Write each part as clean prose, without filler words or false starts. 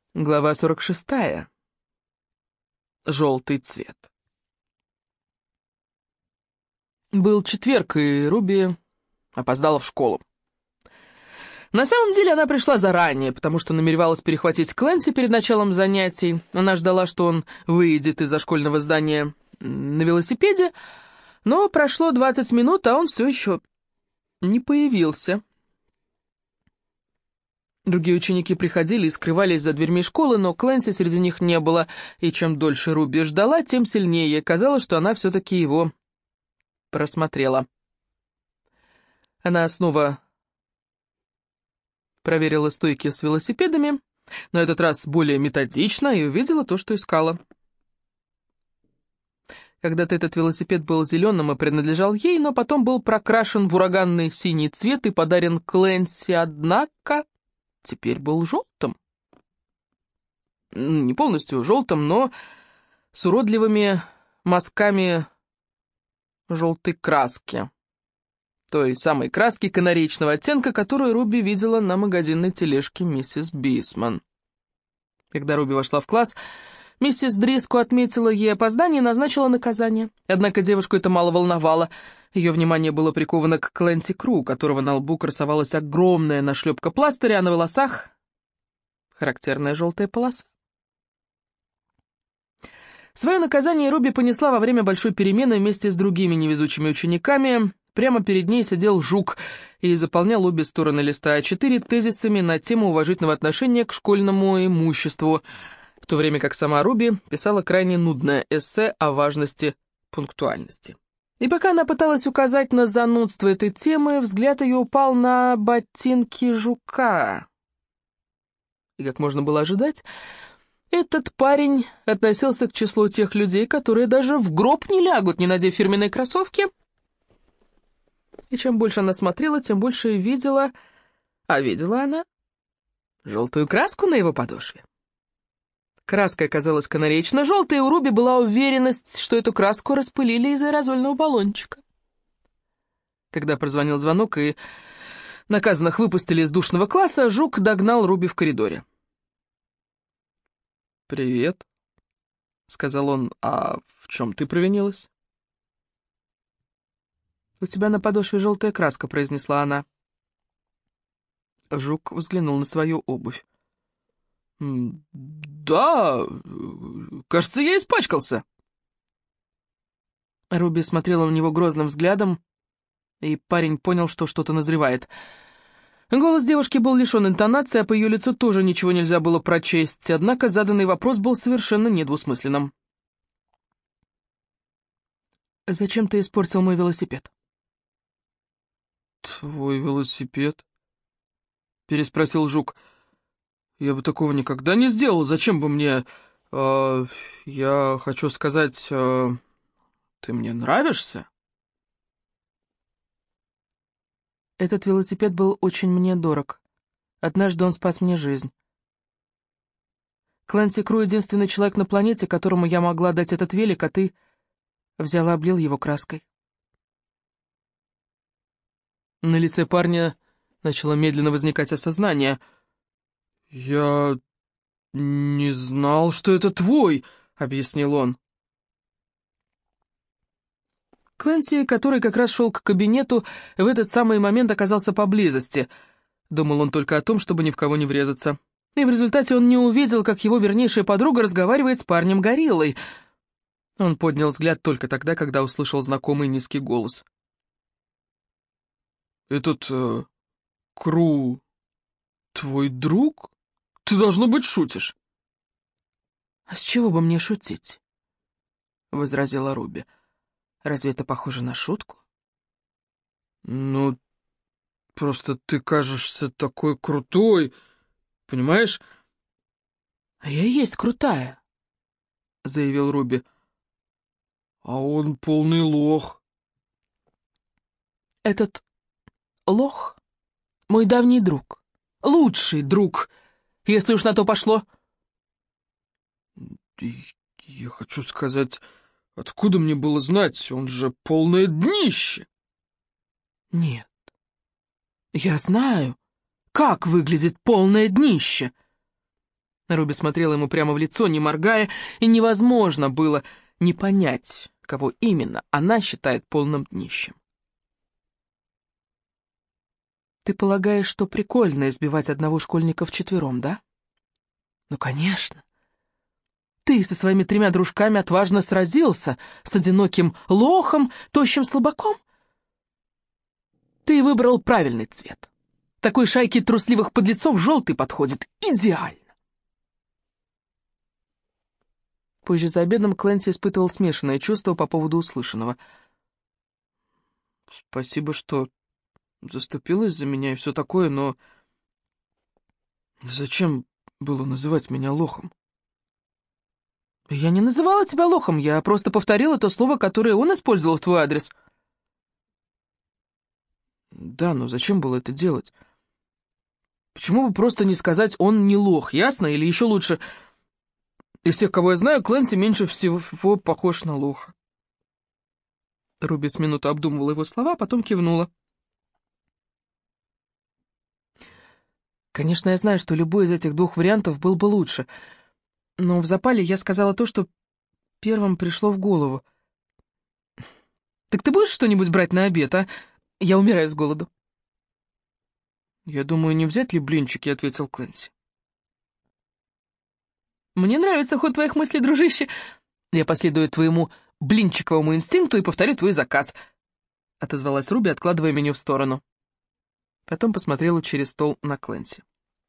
Глава 46. Желтый цвет. Был четверг, и Руби опоздала в школу. На самом деле она пришла заранее, потому что намеревалась перехватить Клэнси перед началом занятий. Она ждала, что он выйдет из-за школьного здания на велосипеде, но прошло 20 минут, а он все еще не появился. Другие ученики приходили и скрывались за дверьми школы, но Клэнси среди них не было, и чем дольше Руби ждала, тем сильнее ей казалось, что она все-таки его просмотрела. Она снова проверила стойки с велосипедами, на этот раз более методично, и увидела то, что искала. Когда-то этот велосипед был зеленым и принадлежал ей, но потом был прокрашен в ураганный синий цвет и подарен Клэнси, однако теперь был желтым. Не полностью желтым, но с уродливыми мазками желтой краски. Той самой краски канареечного оттенка, которую Руби видела на магазинной тележке миссис Бисман. Когда Руби вошла в класс, миссис Дриско отметила ей опоздание и назначила наказание. Однако девушку это мало волновало. Ее внимание было приковано к Клэнси Кру, у которого на лбу красовалась огромная нашлепка пластыря, а на волосах характерная желтая полоса. Свое наказание Руби понесла во время большой перемены вместе с другими невезучими учениками. Прямо перед ней сидел жук и заполнял обе стороны листа А4 тезисами на тему уважительного отношения к школьному имуществу, в то время как сама Руби писала крайне нудное эссе о важности пунктуальности. И пока она пыталась указать на занудство этой темы, взгляд ее упал на ботинки жука. И, как можно было ожидать, этот парень относился к числу тех людей, которые даже в гроб не лягут, не надев фирменные кроссовки. И чем больше она смотрела, тем больше видела, а видела она желтую краску на его подошве. Краска оказалась канареечно-желтой, и у Руби была уверенность, что эту краску распылили из аэрозольного баллончика. Когда прозвонил звонок и наказанных выпустили из душного класса, жук догнал Руби в коридоре. «Привет», — сказал он, — «а в чем ты провинилась?» «У тебя на подошве желтая краска», — произнесла она. Жук взглянул на свою обувь. «Да, кажется, я испачкался». Руби смотрела на него грозным взглядом, и парень понял, что что-то назревает. Голос девушки был лишен интонации, а по ее лицу тоже ничего нельзя было прочесть, однако заданный вопрос был совершенно недвусмысленным. «Зачем ты испортил мой велосипед?» «Твой велосипед?» — переспросил жук. «Я бы такого никогда не сделал. Зачем бы мне... я хочу сказать... ты мне нравишься?» «Этот велосипед был очень мне дорог. Однажды он спас мне жизнь. Клэнси Кру — единственный человек на планете, которому я могла дать этот велик, а ты взял и облил его краской». На лице парня начало медленно возникать осознание. «Я не знал, что это твой», — объяснил он. Клэнси, который как раз шел к кабинету, в этот самый момент оказался поблизости. Думал он только о том, чтобы ни в кого не врезаться. И в результате он не увидел, как его вернейшая подруга разговаривает с парнем-гориллой. Он поднял взгляд только тогда, когда услышал знакомый низкий голос. «Этот Кру твой друг? Ты, должно быть, шутишь». «А с чего бы мне шутить?» — возразила Руби. «Разве это похоже на шутку?» «Ну, просто ты кажешься такой крутой, понимаешь?» «А я и есть крутая», — заявил Руби. «А он полный лох». «Этот лох — мой давний друг, лучший друг, если уж на то пошло». И я хочу сказать, откуда мне было знать, он же полное днище. «Нет, я знаю, как выглядит полное днище». Руби смотрела ему прямо в лицо, не моргая, и невозможно было не понять, кого именно она считает полным днищем. «Ты полагаешь, что прикольно избивать одного школьника вчетвером, да?» «Ну, конечно. Ты со своими 3 дружками отважно сразился с одиноким лохом, тощим слабаком. Ты выбрал правильный цвет. Такой шайке трусливых подлецов желтый подходит идеально». Позже за обедом Клэнси испытывал смешанное чувство по поводу услышанного. «Спасибо, что заступилась за меня и все такое, но зачем было называть меня лохом?» «Я не называла тебя лохом, я просто повторила то слово, которое он использовал в твой адрес». «Да, но зачем было это делать? Почему бы просто не сказать «он не лох», ясно? Или еще лучше, из всех, кого я знаю, Клэнси меньше всего похож на лоха». Руби с минуту обдумывала его слова, а потом кивнула. «Конечно, я знаю, что любой из этих 2 вариантов был бы лучше, но в запале я сказала то, что первым пришло в голову. Так ты будешь что-нибудь брать на обед, а? Я умираю с голоду». «Я думаю, не взять ли блинчики?» — ответил Клэнси. «Мне нравится ход твоих мыслей, дружище. Я последую твоему блинчиковому инстинкту и повторю твой заказ», — отозвалась Руби, откладывая меню в сторону. Потом посмотрела через стол на Клэнси.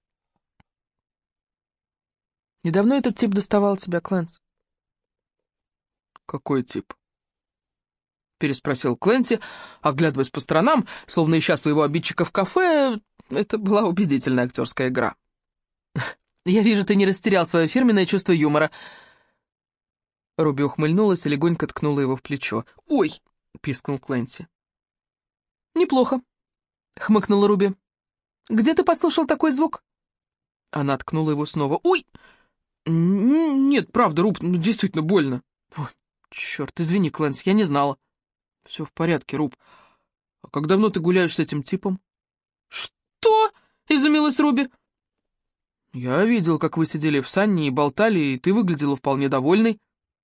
«Недавно этот тип доставал тебя, Клэнс?» «Какой тип?» — переспросил Клэнси, оглядываясь по сторонам, словно ища своего обидчика в кафе. Это была убедительная актерская игра. «Я вижу, ты не растерял свое фирменное чувство юмора». Руби ухмыльнулась и легонько ткнула его в плечо. «Ой!» — пискнул Клэнси. «Неплохо», — хмыкнула Руби. «Где ты подслушал такой звук?» Она ткнула его снова. «Ой! Нет, правда, Руб, действительно больно». «Ой, черт, извини, Клэнси, я не знала». «Все в порядке, Руб. А как давно ты гуляешь с этим типом?» «Что?» — изумилась Руби. «Я видел, как вы сидели в сане и болтали, и ты выглядела вполне довольной».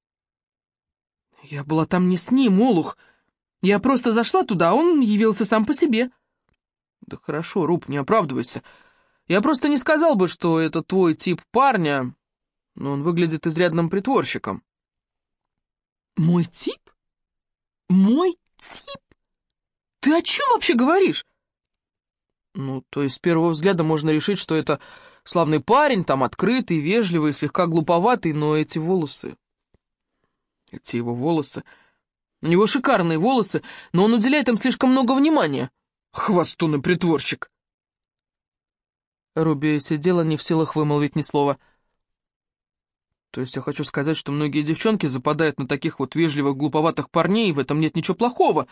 «Я была там не с ним, олух. Я просто зашла туда, а он явился сам по себе». «Да хорошо, Руб, не оправдывайся. Я просто не сказал бы, что это твой тип парня, но он выглядит изрядным притворщиком». «Мой тип? Мой тип? Ты о чем вообще говоришь?» «Ну, то есть с первого взгляда можно решить, что это славный парень, там открытый, вежливый, слегка глуповатый, но эти волосы... Эти его волосы... У него шикарные волосы, но он уделяет им слишком много внимания. Хвастун и притворщик». Руби сидела не в силах вымолвить ни слова. «То есть я хочу сказать, что многие девчонки западают на таких вот вежливых, глуповатых парней, и в этом нет ничего плохого».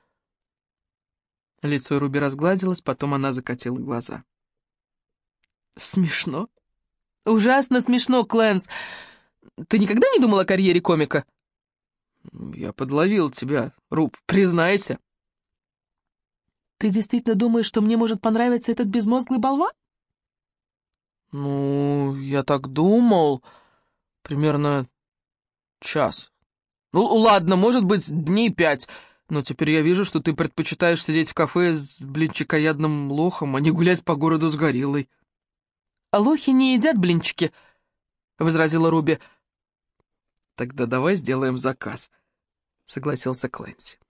Лицо Руби разгладилось, потом она закатила глаза. «Смешно. Ужасно смешно, Клэнс. Ты никогда не думал о карьере комика?» «Я подловил тебя, Руб, признайся». «Ты действительно думаешь, что мне может понравиться этот безмозглый болван?» «Ну, я так думал. Примерно час. Ну, ладно, может быть, дней 5. Но теперь я вижу, что ты предпочитаешь сидеть в кафе с блинчикоядным лохом, а не гулять по городу с гориллой». «А лохи не едят блинчики», — возразила Руби. «Тогда давай сделаем заказ», — согласился Клэнси.